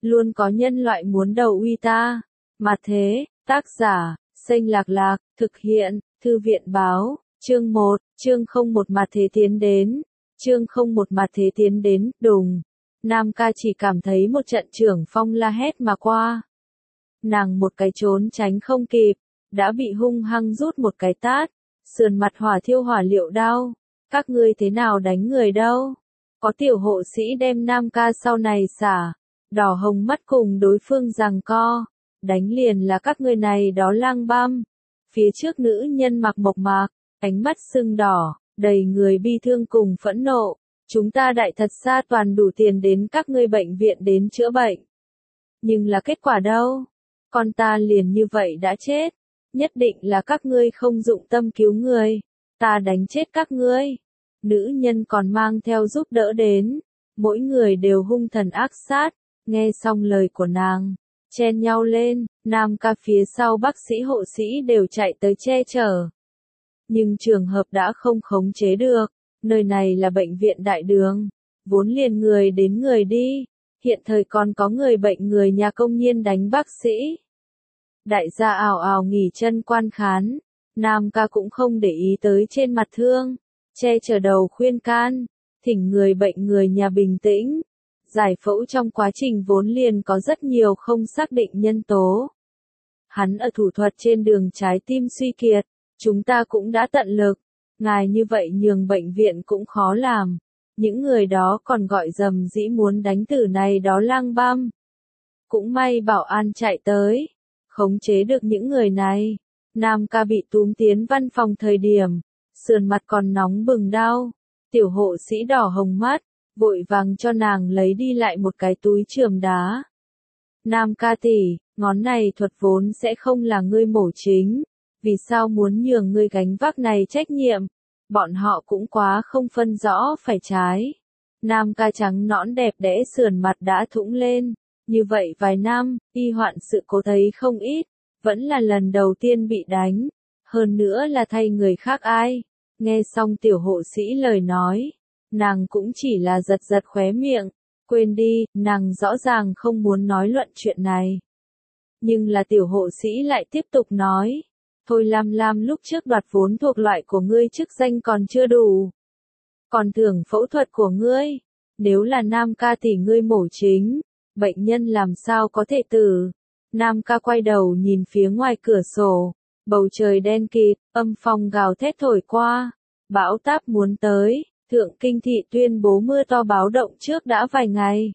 luôn có nhân loại muốn đầu uy ta. Mà thế, tác giả, Xanh Lạc Lạc, thực hiện, Thư viện báo, chương 1, chương 01 mà thế tiến đến. Chương 01 mà thế tiến đến, đùng. Nam ca chỉ cảm thấy một trận trưởng phong la hét mà qua. Nàng một cái trốn tránh không kịp, đã bị hung hăng rút một cái tát, sườn mặt hỏa thiêu hỏa liệu đau. Các ngươi thế nào đánh người đâu? Có tiểu hộ sĩ đem Nam ca sau này xả, đỏ hồng mắt cùng đối phương giằng co. Đánh liền là các ngươi này đó lang băm. Phía trước nữ nhân mặc mộc mạc, ánh mắt sưng đỏ, đầy người bi thương cùng phẫn nộ. Chúng ta đại thật xa toàn đủ tiền đến các ngươi bệnh viện đến chữa bệnh. Nhưng là kết quả đâu? Con ta liền như vậy đã chết. Nhất định là các ngươi không dụng tâm cứu người. Ta đánh chết các ngươi. Nữ nhân còn mang theo giúp đỡ đến. Mỗi người đều hung thần ác sát. Nghe xong lời của nàng, chen nhau lên. Nam ca phía sau bác sĩ hộ sĩ đều chạy tới che chở. Nhưng trường hợp đã không khống chế được. Nơi này là bệnh viện đại đường. Vốn liền người đến người đi. Hiện thời còn có người bệnh người nhà công nhiên đánh bác sĩ. Đại gia ào ào nghỉ chân quan khán. Nam ca cũng không để ý tới trên mặt thương. Che chở đầu khuyên can. Thỉnh người bệnh người nhà bình tĩnh. Giải phẫu trong quá trình vốn liền có rất nhiều không xác định nhân tố. Hắn ở thủ thuật trên đường trái tim suy kiệt. Chúng ta cũng đã tận lực. Ngài như vậy nhường bệnh viện cũng khó làm. Những người đó còn gọi dầm dĩ muốn đánh tử này đó lang băm. Cũng may bảo an chạy tới. Khống chế được những người này. Nam ca bị túm tiến văn phòng thời điểm. Sườn mặt còn nóng bừng đau. Tiểu hộ sĩ đỏ hồng mắt. Vội vàng cho nàng lấy đi lại một cái túi chườm đá. Nam ca tỷ, ngón này thuật vốn sẽ không là ngươi mổ chính. Vì sao muốn nhường ngươi gánh vác này trách nhiệm? Bọn họ cũng quá không phân rõ phải trái. Nam ca trắng nõn đẹp đẽ sườn mặt đã thũng lên. Như vậy vài năm, y hoạn sự cố thấy không ít. Vẫn là lần đầu tiên bị đánh. Hơn nữa là thay người khác ai. Nghe xong tiểu hộ sĩ lời nói. Nàng cũng chỉ là giật giật khóe miệng. Quên đi, nàng rõ ràng không muốn nói luận chuyện này. Nhưng là tiểu hộ sĩ lại tiếp tục nói. Thôi Lam Lam lúc trước đoạt vốn thuộc loại của ngươi chức danh còn chưa đủ. Còn thưởng phẫu thuật của ngươi. Nếu là Nam ca tỷ ngươi mổ chính, bệnh nhân làm sao có thể tử. Nam ca quay đầu nhìn phía ngoài cửa sổ. Bầu trời đen kịt, âm phong gào thét thổi qua. Bão táp muốn tới, Thượng Kinh Thị tuyên bố mưa to báo động trước đã vài ngày.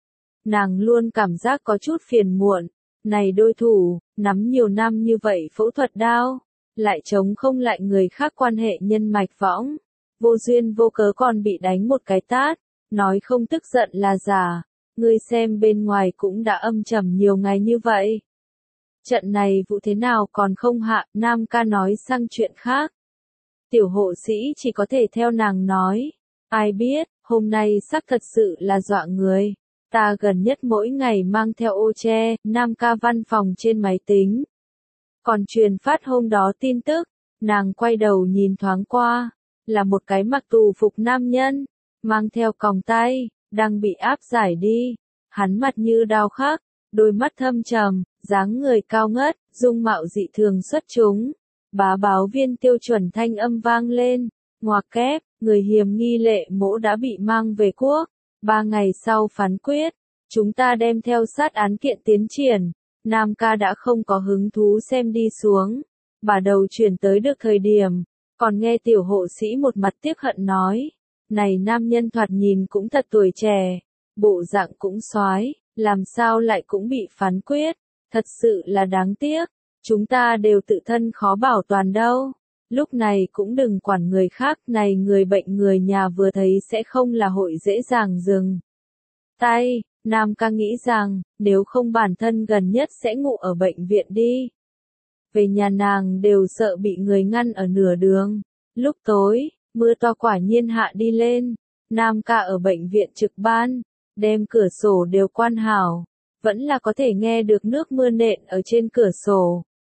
Nàng luôn cảm giác có chút phiền muộn. Này đôi thủ, nắm nhiều năm như vậy phẫu thuật đao, lại chống không lại người khác quan hệ nhân mạch võng. Vô duyên vô cớ còn bị đánh một cái tát, nói không tức giận là giả. Ngươi xem bên ngoài cũng đã âm trầm nhiều ngày như vậy. Trận này vụ thế nào còn không hạ, Nam ca nói sang chuyện khác. Tiểu hộ sĩ chỉ có thể theo nàng nói. Ai biết, hôm nay sắc thật sự là dọa người. Ta gần nhất mỗi ngày mang theo ô che, Nam ca văn phòng trên máy tính. Còn truyền phát hôm đó tin tức, nàng quay đầu nhìn thoáng qua, là một cái mặc tù phục nam nhân, mang theo còng tay, đang bị áp giải đi. Hắn mặt như đao khắc, đôi mắt thâm trầm, dáng người cao ngất, dung mạo dị thường xuất chúng. Bá báo viên tiêu chuẩn thanh âm vang lên, ngoặc kép, người hiểm nghi Lệ Mỗ đã bị mang về quốc. 3 ngày sau phán quyết, chúng ta đem theo sát án kiện tiến triển. Nam ca đã không có hứng thú xem đi xuống. Bà đầu chuyển tới được thời điểm, còn nghe tiểu hộ sĩ một mặt tiếc hận nói. Này nam nhân thoạt nhìn cũng thật tuổi trẻ, bộ dạng cũng soái, làm sao lại cũng bị phán quyết. Thật sự là đáng tiếc, chúng ta đều tự thân khó bảo toàn đâu. Lúc này cũng đừng quản người khác, này người bệnh người nhà vừa thấy sẽ không là hội dễ dàng dừng tay. Nam ca nghĩ rằng, nếu không bản thân gần nhất sẽ ngủ ở bệnh viện đi. Về nhà nàng đều sợ bị người ngăn ở nửa đường. Lúc tối, mưa to quả nhiên hạ đi lên. Nam ca ở bệnh viện trực ban, đem cửa sổ đều quan hảo. Vẫn là có thể nghe được nước mưa nện ở trên cửa sổ.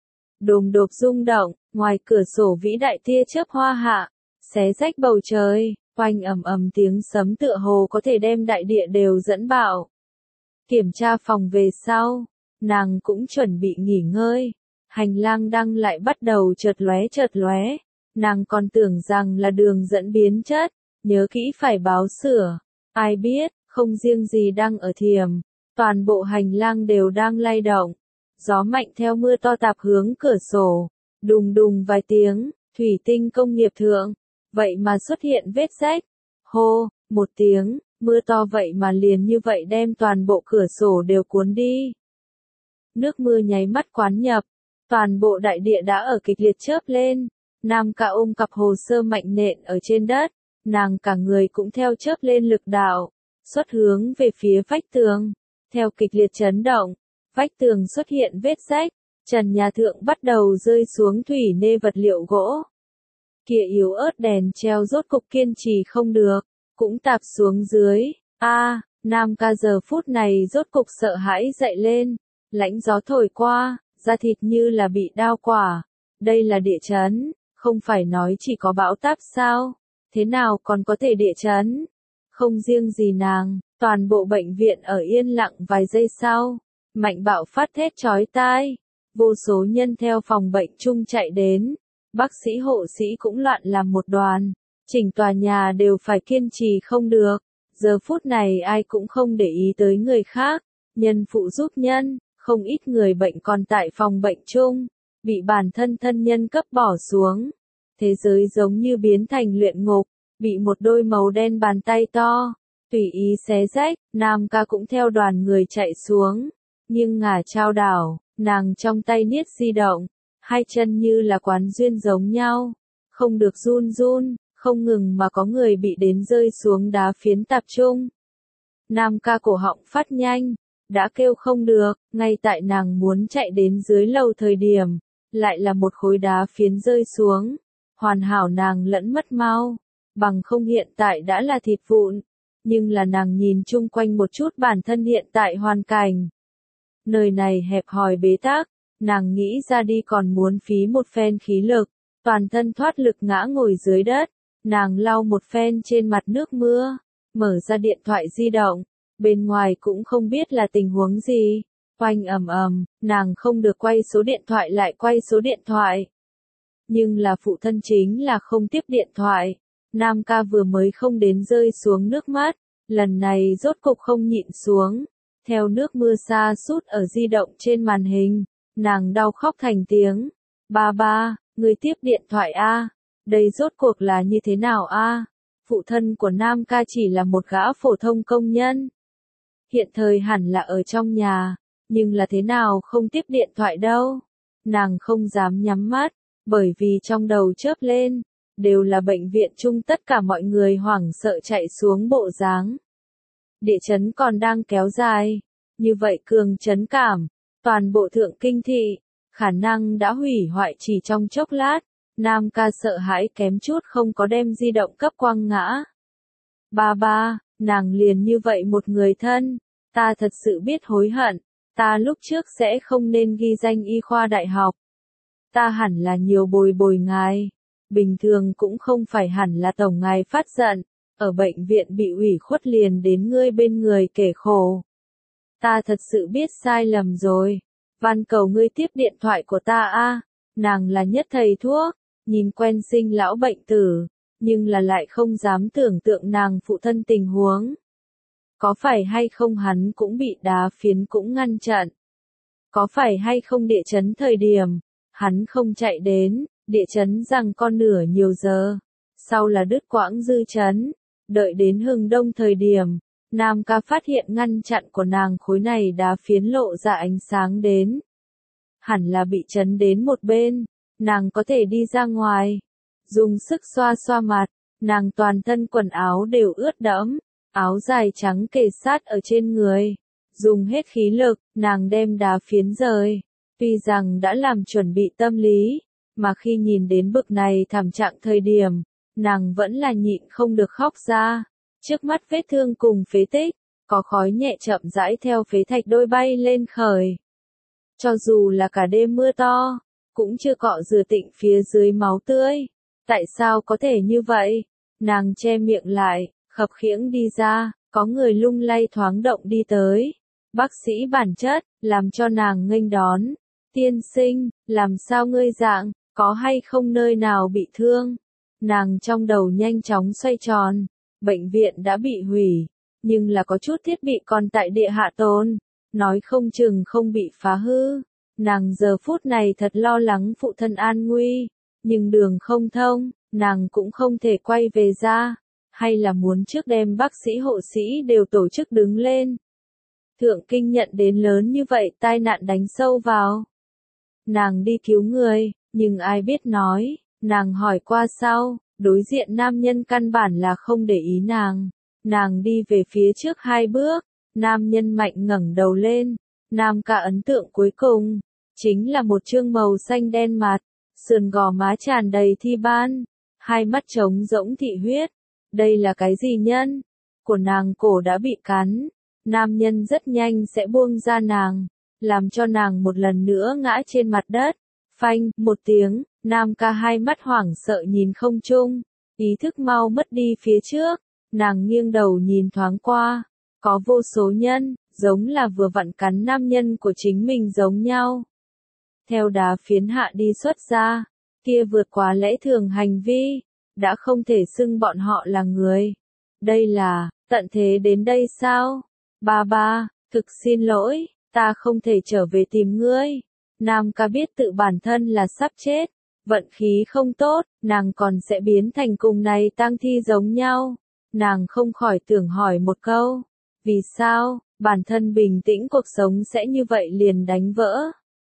Đồm đột rung động, ngoài cửa sổ vĩ đại tia chớp hoa hạ, xé rách bầu trời, oanh ầm ầm tiếng sấm tựa hồ có thể đem đại địa đều dẫn bạo. Kiểm tra phòng về sau, nàng cũng chuẩn bị nghỉ ngơi. Hành lang đăng lại bắt đầu chợt lóe, nàng còn tưởng rằng là đường dẫn biến chất, nhớ kỹ phải báo sửa. Ai biết, không riêng gì đang ở thiềm, toàn bộ hành lang đều đang lay động. Gió mạnh theo mưa to tạt hướng cửa sổ, đùng đùng vài tiếng, thủy tinh công nghiệp thượng, vậy mà xuất hiện vết rách. Hô, một tiếng, mưa to vậy mà liền như vậy đem toàn bộ cửa sổ đều cuốn đi. Nước mưa nháy mắt quán nhập, toàn bộ đại địa đã ở kịch liệt chớp lên. Nam Ca ôm cặp hồ sơ mạnh nện ở trên đất, nàng cả người cũng theo chớp lên lực đạo, xuất hướng về phía vách tường. Theo kịch liệt chấn động, vách tường xuất hiện vết rách, trần nhà thượng bắt đầu rơi xuống thủy nê vật liệu gỗ. Kia yếu ớt đèn treo rốt cục kiên trì không được, cũng tạp xuống dưới. Nam Ca giờ phút này rốt cục sợ hãi dậy lên, lãnh gió thổi qua, da thịt như là bị đao quả. Đây là địa chấn, không phải nói chỉ có bão táp sao? Thế nào còn có thể địa chấn? Không riêng gì nàng, toàn bộ bệnh viện ở yên lặng vài giây sau, mạnh bạo phát thét chói tai. Vô số nhân theo phòng bệnh chung chạy đến, bác sĩ hộ sĩ cũng loạn làm một đoàn, chỉnh tòa nhà đều phải kiên trì không được. Giờ phút này ai cũng không để ý tới người khác, nhân phụ giúp nhân, không ít người bệnh còn tại phòng bệnh chung, bị bản thân thân nhân cấp bỏ xuống. Thế giới giống như biến thành luyện ngục, bị một đôi màu đen bàn tay to, tùy ý xé rách. Nam Ca cũng theo đoàn người chạy xuống, nhưng ngả chao đảo, nàng trong tay niết di động, hai chân như là quán duyên giống nhau, không được run run, không ngừng mà có người bị đến rơi xuống đá phiến tập trung. Nam Ca cổ họng phát nhanh, đã kêu không được, ngay tại nàng muốn chạy đến dưới lầu thời điểm, lại là một khối đá phiến rơi xuống, hoàn hảo nàng lẫn mất mau, bằng không hiện tại đã là thịt vụn, nhưng là nàng nhìn chung quanh một chút bản thân hiện tại hoàn cảnh. Nơi này hẹp hòi bế tắc, nàng nghĩ ra đi còn muốn phí một phen khí lực, toàn thân thoát lực ngã ngồi dưới đất, nàng lau một phen trên mặt nước mưa, mở ra điện thoại di động, bên ngoài cũng không biết là tình huống gì, oanh ầm ầm, nàng không được quay số điện thoại lại quay số điện thoại. Nhưng là phụ thân chính là không tiếp điện thoại, Nam Ca vừa mới không đến rơi xuống nước mắt, lần này rốt cục không nhịn xuống, theo nước mưa xa sút ở di động trên màn hình, nàng đau khóc thành tiếng. Ba, người tiếp điện thoại a, đây rốt cuộc là như thế nào a? Phụ thân của Nam Ca chỉ là một gã phổ thông công nhân, hiện thời hẳn là ở trong nhà, nhưng là thế nào không tiếp điện thoại đâu. Nàng không dám nhắm mắt, bởi vì trong đầu chớp lên, đều là bệnh viện chung tất cả mọi người hoảng sợ chạy xuống bộ dáng. Địa chấn còn đang kéo dài, như vậy cường chấn cảm, toàn bộ thượng kinh thị, khả năng đã hủy hoại chỉ trong chốc lát. Nam Ca sợ hãi kém chút không có đem di động cấp quăng ngã. Ba, nàng liền như vậy một người thân, ta thật sự biết hối hận, ta lúc trước sẽ không nên ghi danh y khoa đại học. Ta hẳn là nhiều bồi bồi ngài, bình thường cũng không phải hẳn là tổng ngài phát giận, ở bệnh viện bị ủy khuất liền đến ngươi bên người kể khổ. Ta thật sự biết sai lầm rồi, van cầu ngươi tiếp điện thoại của ta a. Nàng là nhất thầy thuốc, nhìn quen sinh lão bệnh tử, nhưng là lại không dám tưởng tượng nàng phụ thân tình huống. Có phải hay không hắn cũng bị đá phiến cũng ngăn chặn? Có phải hay không địa chấn thời điểm, hắn không chạy đến, địa chấn rằng con nửa nhiều giờ, sau là đứt quãng dư chấn, đợi đến hừng đông thời điểm, Nam Ca phát hiện ngăn chặn của nàng khối này đá phiến lộ ra ánh sáng đến. Hẳn là bị chấn đến một bên, nàng có thể đi ra ngoài, dùng sức xoa xoa mặt, nàng toàn thân quần áo đều ướt đẫm, áo dài trắng kề sát ở trên người, dùng hết khí lực, nàng đem đá phiến rời, tuy rằng đã làm chuẩn bị tâm lý, mà khi nhìn đến bực này thảm trạng thời điểm, nàng vẫn là nhịn không được khóc ra, trước mắt vết thương cùng phế tích, có khói nhẹ chậm rãi theo phế thạch đôi bay lên khởi. Cho dù là cả đêm mưa to, cũng chưa cọ rửa tịnh phía dưới máu tươi. Tại sao có thể như vậy? Nàng che miệng lại, khập khiễng đi ra, có người lung lay thoáng động đi tới. Bác sĩ bản chất, làm cho nàng nghênh đón. Tiên sinh, làm sao ngươi dạng, có hay không nơi nào bị thương? Nàng trong đầu nhanh chóng xoay tròn. Bệnh viện đã bị hủy, nhưng là có chút thiết bị còn tại địa hạ tồn, nói không chừng không bị phá hư. Nàng giờ phút này thật lo lắng phụ thân an nguy, nhưng đường không thông, nàng cũng không thể quay về ra, hay là muốn trước đem bác sĩ hộ sĩ đều tổ chức đứng lên. Thượng kinh nhận đến lớn như vậy tai nạn đánh sâu vào. Nàng đi cứu người, nhưng ai biết nói, nàng hỏi qua sau, đối diện nam nhân căn bản là không để ý nàng. Nàng đi về phía trước 2 bước, nam nhân mạnh ngẩng đầu lên, nam ca ấn tượng cuối cùng, chính là một trương màu xanh đen mặt, sườn gò má tràn đầy thi ban, hai mắt trống rỗng thị huyết. Đây là cái gì nhân? Của nàng cổ đã bị cắn, nam nhân rất nhanh sẽ buông ra nàng, làm cho nàng một lần nữa ngã trên mặt đất. Phanh, một tiếng, nam ca hai mắt hoảng sợ nhìn không trung, ý thức mau mất đi phía trước, nàng nghiêng đầu nhìn thoáng qua, có vô số nhân, giống là vừa vặn cắn nam nhân của chính mình giống nhau. Theo đá phiến hạ đi xuất ra, kia vượt quá lẽ thường hành vi, đã không thể xưng bọn họ là người. Đây là, tận thế đến đây sao? Ba, thực xin lỗi, ta không thể trở về tìm ngươi. Nam ca biết tự bản thân là sắp chết, vận khí không tốt, nàng còn sẽ biến thành cùng này tang thi giống nhau. Nàng không khỏi tưởng hỏi một câu, vì sao, bản thân bình tĩnh cuộc sống sẽ như vậy liền đánh vỡ.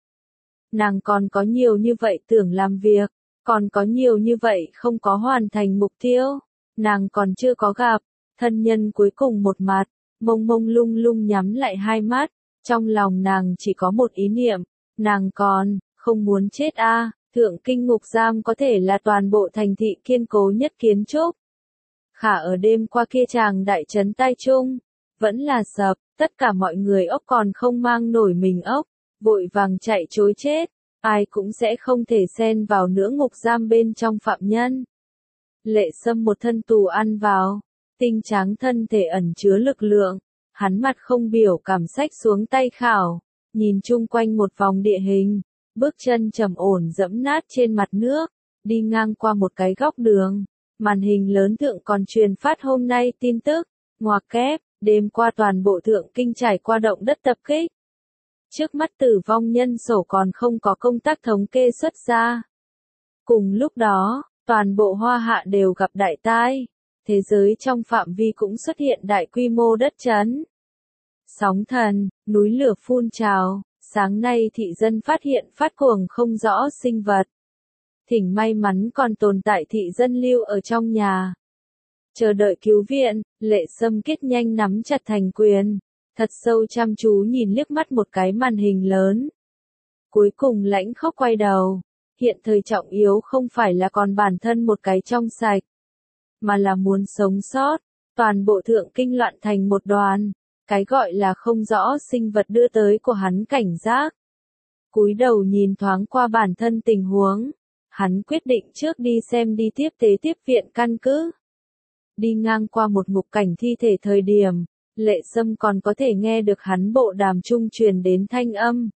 Nàng còn có nhiều như vậy tưởng làm việc, còn có nhiều như vậy không có hoàn thành mục tiêu, nàng còn chưa có gặp, thân nhân cuối cùng một mặt, mông mông lung lung nhắm lại hai mắt, trong lòng nàng chỉ có một ý niệm, nàng còn, không muốn chết a. Thượng kinh ngục giam có thể là toàn bộ thành thị kiên cố nhất kiến trúc. Khả ở đêm qua kia chàng đại trấn tai trung, vẫn là sập, tất cả mọi người ốc còn không mang nổi mình ốc, vội vàng chạy trối chết, ai cũng sẽ không thể xen vào nữa ngục giam bên trong phạm nhân. Lệ Sâm một thân tù ăn vào, tinh tráng thân thể ẩn chứa lực lượng, hắn mặt không biểu cảm sách xuống tay khảo, nhìn chung quanh một vòng địa hình, bước chân trầm ổn dẫm nát trên mặt nước, đi ngang qua một cái góc đường, màn hình lớn thượng còn truyền phát hôm nay tin tức, ngoặc kép, đêm qua toàn bộ thượng kinh trải qua động đất tập kích. Trước mắt tử vong nhân sổ còn không có công tác thống kê xuất ra. Cùng lúc đó, toàn bộ Hoa Hạ đều gặp đại tai, thế giới trong phạm vi cũng xuất hiện đại quy mô đất chấn. Sóng thần, núi lửa phun trào, sáng nay thị dân phát hiện phát cuồng không rõ sinh vật. Thỉnh may mắn còn tồn tại thị dân lưu ở trong nhà. Chờ đợi cứu viện, Lệ Sâm kết nhanh nắm chặt thành quyền, thật sâu chăm chú nhìn liếc mắt một cái màn hình lớn. Cuối cùng lãnh khóc quay đầu, hiện thời trọng yếu không phải là còn bản thân một cái trong sạch, mà là muốn sống sót, toàn bộ thượng kinh loạn thành một đoàn, cái gọi là không rõ sinh vật đưa tới của hắn cảnh giác. Cúi đầu nhìn thoáng qua bản thân tình huống, hắn quyết định trước đi xem đi tiếp tế tiếp viện căn cứ. Đi ngang qua một mục cảnh thi thể thời điểm, Lệ Sâm còn có thể nghe được hắn bộ đàm trung truyền đến thanh âm.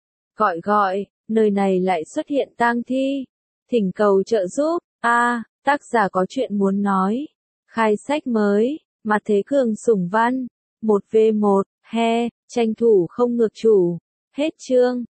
Gọi, nơi này lại xuất hiện tang thi, thỉnh cầu trợ giúp, tác giả có chuyện muốn nói. Khai sách mới, Mặt Thế Cường sủng văn, 1v1, tranh thủ không ngược chủ, hết chương.